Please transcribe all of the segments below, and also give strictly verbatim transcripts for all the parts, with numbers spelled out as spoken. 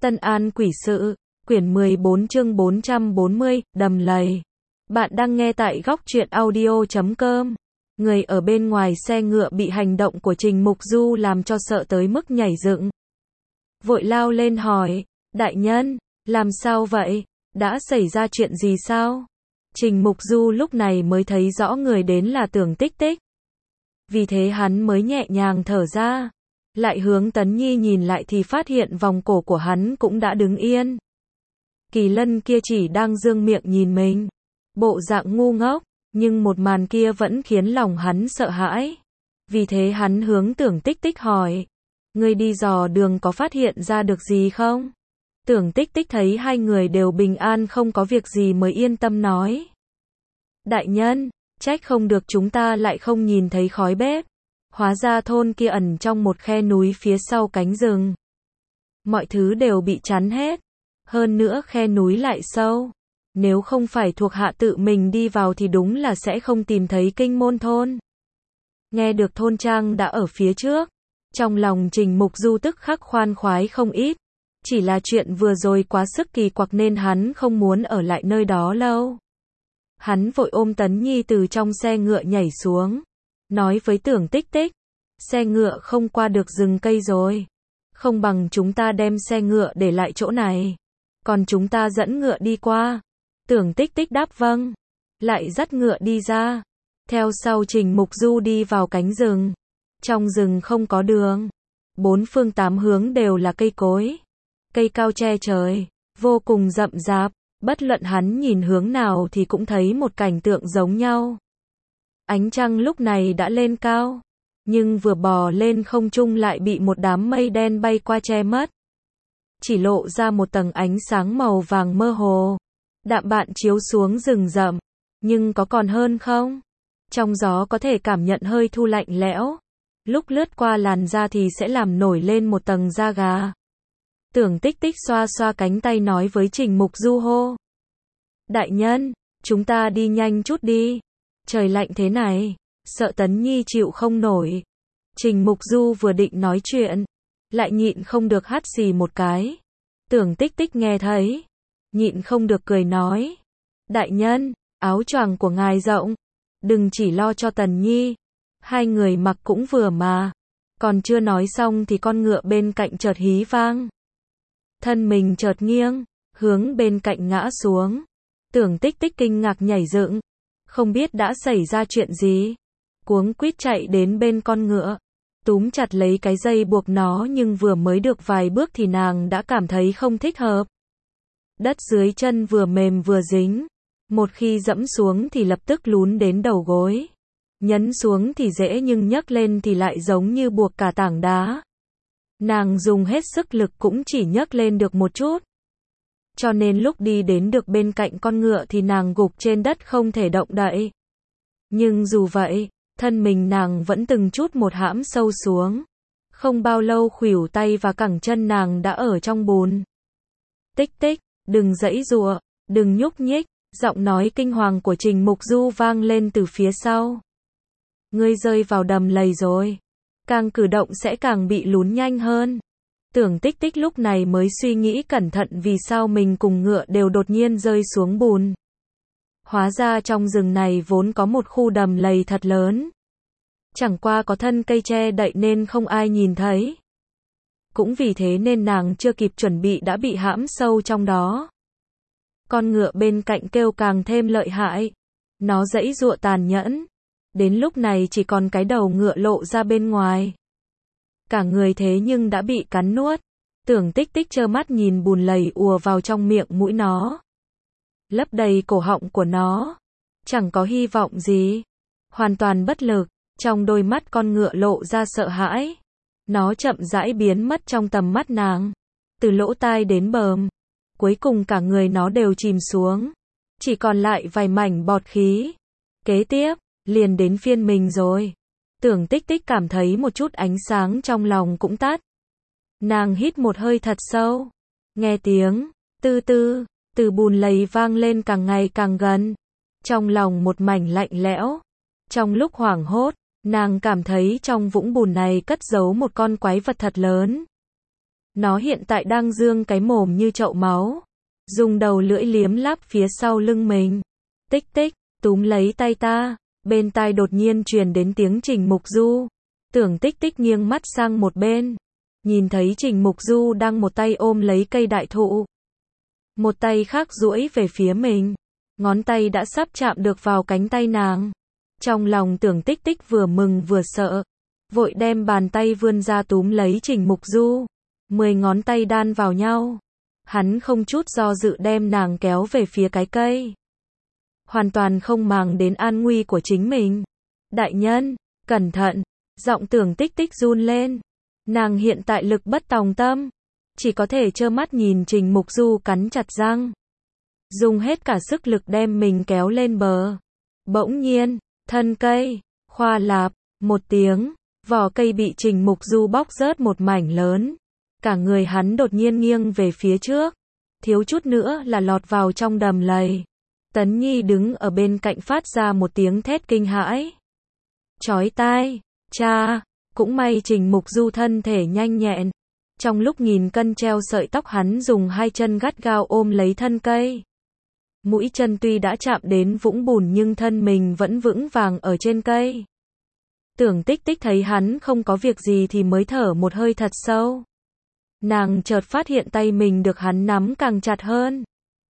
Tân An Quỷ Sự, quyển mười bốn chương bốn trăm bốn mươi, đầm lầy. Bạn đang nghe tại góc truyện audio chấm com. Người ở bên ngoài xe ngựa bị hành động của Trình Mục Du làm cho sợ tới mức nhảy dựng. Vội lao lên hỏi, đại nhân, làm sao vậy? Đã xảy ra chuyện gì sao? Trình Mục Du lúc này mới thấy rõ người đến là Tưởng Tích Tích. Vì thế hắn mới nhẹ nhàng thở ra. Lại hướng Tấn Nhi nhìn lại thì phát hiện vòng cổ của hắn cũng đã đứng yên. Kỳ Lân kia chỉ đang dương miệng nhìn mình. Bộ dạng ngu ngốc, nhưng một màn kia vẫn khiến lòng hắn sợ hãi. Vì thế hắn hướng Tưởng Tích Tích hỏi. Ngươi đi dò đường có phát hiện ra được gì không? Tưởng Tích Tích thấy hai người đều bình an không có việc gì mới yên tâm nói. Đại nhân, trách không được chúng ta lại không nhìn thấy khói bếp. Hóa ra thôn kia ẩn trong một khe núi phía sau cánh rừng. Mọi thứ đều bị chắn hết. Hơn nữa khe núi lại sâu. Nếu không phải thuộc hạ tự mình đi vào thì đúng là sẽ không tìm thấy kinh môn thôn. Nghe được thôn trang đã ở phía trước. Trong lòng Trình Mục Du tức khắc khoan khoái không ít. Chỉ là chuyện vừa rồi quá sức kỳ quặc nên hắn không muốn ở lại nơi đó lâu. Hắn vội ôm Tấn Nhi từ trong xe ngựa nhảy xuống. Nói với Tưởng Tích Tích, xe ngựa không qua được rừng cây rồi. Không bằng chúng ta đem xe ngựa để lại chỗ này. Còn chúng ta dẫn ngựa đi qua. Tưởng Tích Tích đáp vâng. Lại dắt ngựa đi ra. Theo sau Trình Mục Du đi vào cánh rừng. Trong rừng không có đường. Bốn phương tám hướng đều là cây cối. Cây cao che trời. Vô cùng rậm rạp. Bất luận hắn nhìn hướng nào thì cũng thấy một cảnh tượng giống nhau. Ánh trăng lúc này đã lên cao, nhưng vừa bò lên không trung lại bị một đám mây đen bay qua che mất. Chỉ lộ ra một tầng ánh sáng màu vàng mơ hồ, đạm bạn chiếu xuống rừng rậm, nhưng có còn hơn không? Trong gió có thể cảm nhận hơi thu lạnh lẽo, lúc lướt qua làn da thì sẽ làm nổi lên một tầng da gà. Tưởng Tích Tích xoa xoa cánh tay nói với Trình Mục Du hô. Đại nhân, chúng ta đi nhanh chút đi. Trời lạnh thế này, sợ Tấn Nhi chịu không nổi. Trình Mục Du vừa định nói chuyện, lại nhịn không được hắt xì một cái. Tưởng Tích Tích nghe thấy, nhịn không được cười nói. Đại nhân, áo choàng của ngài rộng, đừng chỉ lo cho Tấn Nhi. Hai người mặc cũng vừa mà. Còn chưa nói xong thì con ngựa bên cạnh chợt hí vang. Thân mình chợt nghiêng, hướng bên cạnh ngã xuống. Tưởng Tích Tích kinh ngạc nhảy dựng. Không biết đã xảy ra chuyện gì. Cuống quýt chạy đến bên con ngựa. Túm chặt lấy cái dây buộc nó nhưng vừa mới được vài bước thì nàng đã cảm thấy không thích hợp. Đất dưới chân vừa mềm vừa dính. Một khi dẫm xuống thì lập tức lún đến đầu gối. Nhấn xuống thì dễ nhưng nhấc lên thì lại giống như buộc cả tảng đá. Nàng dùng hết sức lực cũng chỉ nhấc lên được một chút. Cho nên lúc đi đến được bên cạnh con ngựa thì nàng gục trên đất không thể động đậy. Nhưng dù vậy, thân mình nàng vẫn từng chút một hãm sâu xuống. Không bao lâu khuỷu tay và cẳng chân nàng đã ở trong bùn. Tích Tích, đừng giãy giụa, đừng nhúc nhích, giọng nói kinh hoàng của Trình Mục Du vang lên từ phía sau. Ngươi rơi vào đầm lầy rồi. Càng cử động sẽ càng bị lún nhanh hơn. Tưởng Tích Tích lúc này mới suy nghĩ cẩn thận vì sao mình cùng ngựa đều đột nhiên rơi xuống bùn. Hóa ra trong rừng này vốn có một khu đầm lầy thật lớn. Chẳng qua có thân cây che đậy nên không ai nhìn thấy. Cũng vì thế nên nàng chưa kịp chuẩn bị đã bị hãm sâu trong đó. Con ngựa bên cạnh kêu càng thêm lợi hại. Nó giãy giụa tàn nhẫn. Đến lúc này chỉ còn cái đầu ngựa lộ ra bên ngoài. Cả người thế nhưng đã bị cắn nuốt. Tưởng Tích Tích trơ mắt nhìn bùn lầy ùa vào trong miệng mũi nó. Lấp đầy cổ họng của nó. Chẳng có hy vọng gì. Hoàn toàn bất lực. Trong đôi mắt con ngựa lộ ra sợ hãi. Nó chậm rãi biến mất trong tầm mắt nàng. Từ lỗ tai đến bờm. Cuối cùng cả người nó đều chìm xuống. Chỉ còn lại vài mảnh bọt khí. Kế tiếp, liền đến phiên mình rồi. Tưởng Tích Tích cảm thấy một chút ánh sáng trong lòng cũng tắt. Nàng hít một hơi thật sâu. Nghe tiếng, tư tư, từ bùn lầy vang lên càng ngày càng gần. Trong lòng một mảnh lạnh lẽo. Trong lúc hoảng hốt, nàng cảm thấy trong vũng bùn này cất giấu một con quái vật thật lớn. Nó hiện tại đang dương cái mồm như chậu máu, dùng đầu lưỡi liếm láp phía sau lưng mình. Tích tích, túm lấy tay ta. Bên tai đột nhiên truyền đến tiếng Trình Mục Du. Tưởng Tích Tích nghiêng mắt sang một bên, nhìn thấy Trình Mục Du đang một tay ôm lấy cây đại thụ, một tay khác duỗi về phía mình. Ngón tay đã sắp chạm được vào cánh tay nàng. Trong lòng Tưởng Tích Tích vừa mừng vừa sợ, vội đem bàn tay vươn ra túm lấy Trình Mục Du. Mười ngón tay đan vào nhau. Hắn không chút do dự đem nàng kéo về phía cái cây, hoàn toàn không màng đến an nguy của chính mình. Đại nhân, cẩn thận, giọng Tưởng Tích Tích run lên. Nàng hiện tại lực bất tòng tâm, chỉ có thể trơ mắt nhìn Trình Mục Du cắn chặt răng, dùng hết cả sức lực đem mình kéo lên bờ. Bỗng nhiên, thân cây, khoa lạp, một tiếng, vỏ cây bị Trình Mục Du bóc rớt một mảnh lớn. Cả người hắn đột nhiên nghiêng về phía trước, thiếu chút nữa là lọt vào trong đầm lầy. Tấn Nhi đứng ở bên cạnh phát ra một tiếng thét kinh hãi. Chói tai, cha, cũng may Trình Mục Du thân thể nhanh nhẹn. Trong lúc nghìn cân treo sợi tóc hắn dùng hai chân gắt gao ôm lấy thân cây. Mũi chân tuy đã chạm đến vũng bùn nhưng thân mình vẫn vững vàng ở trên cây. Tưởng Tích Tích thấy hắn không có việc gì thì mới thở một hơi thật sâu. Nàng chợt phát hiện tay mình được hắn nắm càng chặt hơn.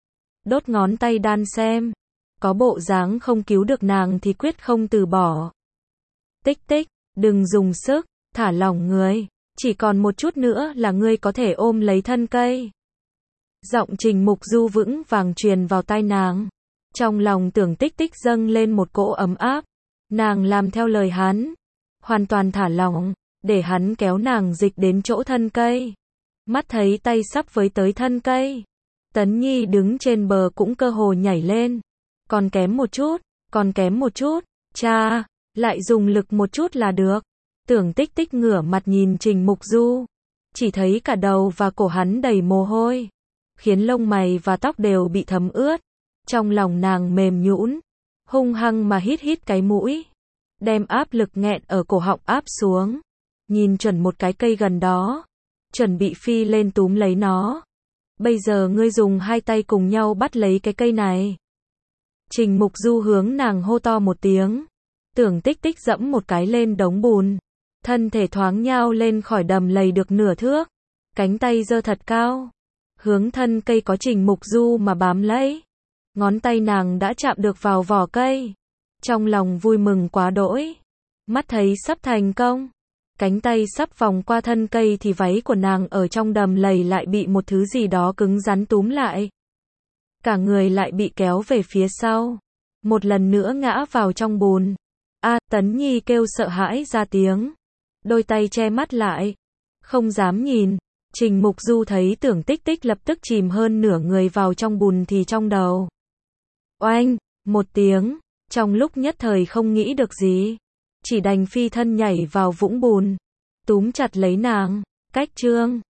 Đốt ngón tay đan xem, có bộ dáng không cứu được nàng thì quyết không từ bỏ. Tích Tích, đừng dùng sức, thả lỏng người, chỉ còn một chút nữa là ngươi có thể ôm lấy thân cây. Giọng Trình Mục Du vững vàng truyền vào tai nàng. Trong lòng Tưởng Tích Tích dâng lên một cỗ ấm áp. Nàng làm theo lời hắn, hoàn toàn thả lỏng, để hắn kéo nàng dịch đến chỗ thân cây. Mắt thấy tay sắp với tới thân cây, Tấn Nhi đứng trên bờ cũng cơ hồ nhảy lên. Còn kém một chút, còn kém một chút, cha, lại dùng lực một chút là được. Tưởng Tích Tích ngửa mặt nhìn Trình Mục Du, chỉ thấy cả đầu và cổ hắn đầy mồ hôi, khiến lông mày và tóc đều bị thấm ướt. Trong lòng nàng mềm nhũn, hung hăng mà hít hít cái mũi, đem áp lực nghẹn ở cổ họng áp xuống, nhìn chuẩn một cái cây gần đó, chuẩn bị phi lên túm lấy nó. Bây giờ ngươi dùng hai tay cùng nhau bắt lấy cái cây này. Trình Mục Du hướng nàng hô to một tiếng. Tưởng Tích Tích dẫm một cái lên đống bùn, thân thể thoáng nhao lên khỏi đầm lầy được nửa thước, cánh tay giơ thật cao, hướng thân cây có Trình Mục Du mà bám lấy. Ngón tay nàng đã chạm được vào vỏ cây, trong lòng vui mừng quá đỗi. Mắt thấy sắp thành công, cánh tay sắp vòng qua thân cây thì váy của nàng ở trong đầm lầy lại bị một thứ gì đó cứng rắn túm lại. Cả người lại bị kéo về phía sau, một lần nữa ngã vào trong bùn. A, Tấn Nhi kêu sợ hãi ra tiếng, đôi tay che mắt lại, không dám nhìn. Trình Mục Du thấy Tưởng Tích Tích lập tức chìm hơn nửa người vào trong bùn thì trong đầu, oanh, một tiếng, trong lúc nhất thời không nghĩ được gì, chỉ đành phi thân nhảy vào vũng bùn, túm chặt lấy nàng. Cách chương